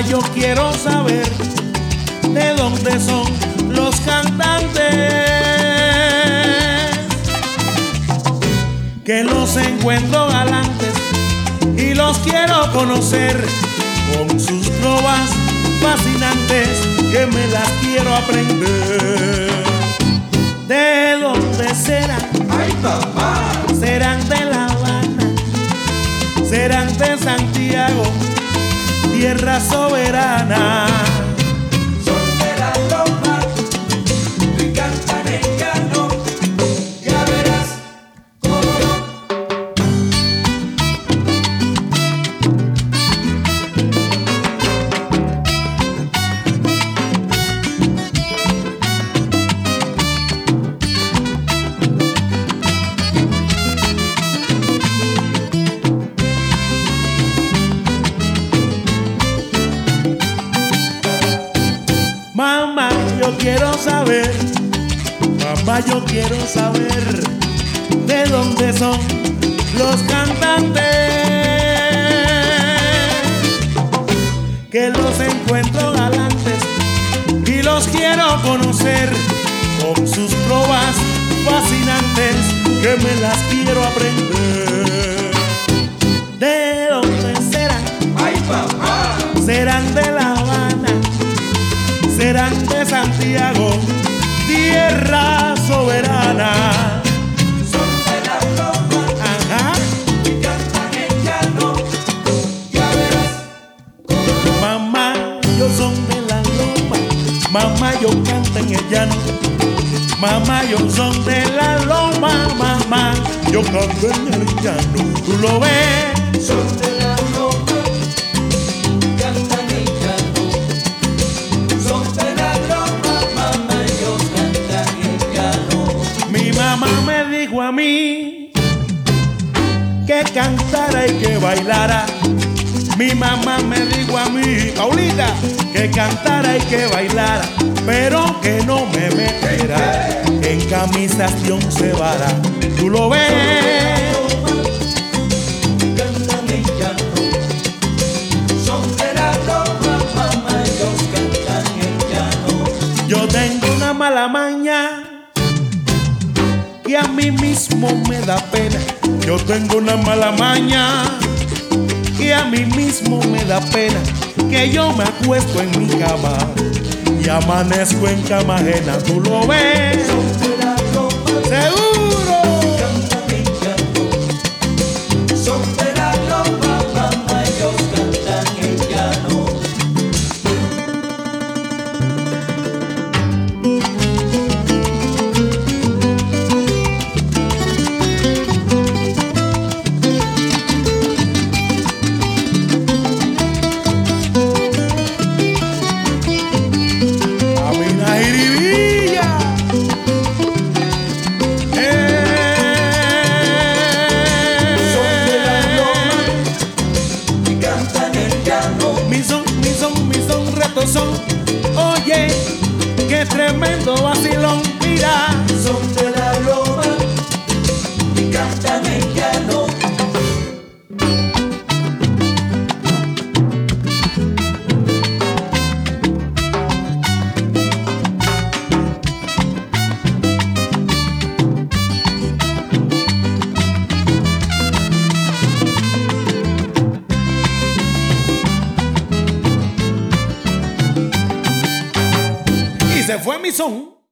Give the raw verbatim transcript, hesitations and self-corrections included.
yo quiero saber de dónde son los cantantes, que los encuentro galantes y los quiero conocer con sus trovas fascinantes, que me las quiero aprender. ¿De dónde serán? ¡Ay, papá! Serán de La Habana, serán de Santiago, tierra soberana. Son de la loma y cantan en llano, ya verás cómo no. Mamá, yo quiero saber, mamá, yo quiero saber de dónde son los cantantes, que los encuentro galantes y los quiero conocer con sus trovas fascinantes, que me las quiero aprender. ¿De dónde serán? ¡Ay, papá! Serán de La Habana, serán de Santiago, tierra soberana. Son de la loma Ajá. y cantan en llano, ya verás cómo no. Mamá, yo son de la loma, mamá, yo canto en el llano. Mamá, yo son de la loma, mamá, yo canto en el llano. ¿Tú lo ves? Son de la loma y cantan en llano. Son de la loma, mamá, ellos cantan en llano. Mi mamá me dijo a mí que cantara y que bailara. Mi mamá me dijo a mí, Paulita, que cantara y que bailara, pero que no me metiera en camisas de once varas. ¿Tú lo ves? Cantan en llano. Son de la loma, mamá, ellos cantan en llano. Yo tengo una mala maña que a mí mismo me da pena. Yo tengo una mala maña que a mí mismo me da pena, que yo me acuesto en mi cama y amanezco en cama ajena. ¿Tú lo ves? Son de la loma, ¡Seguro! cantan en llano. Son de la loma, mamá, ellos cantan en llano. Amina Jiribilla. Son de la loma y cantan en llano. Mi son, mi son, mi son, retos son. Oye, qué tremendo vacilón, mira. Son de la loma y cantan en llano. Y se fue mi son.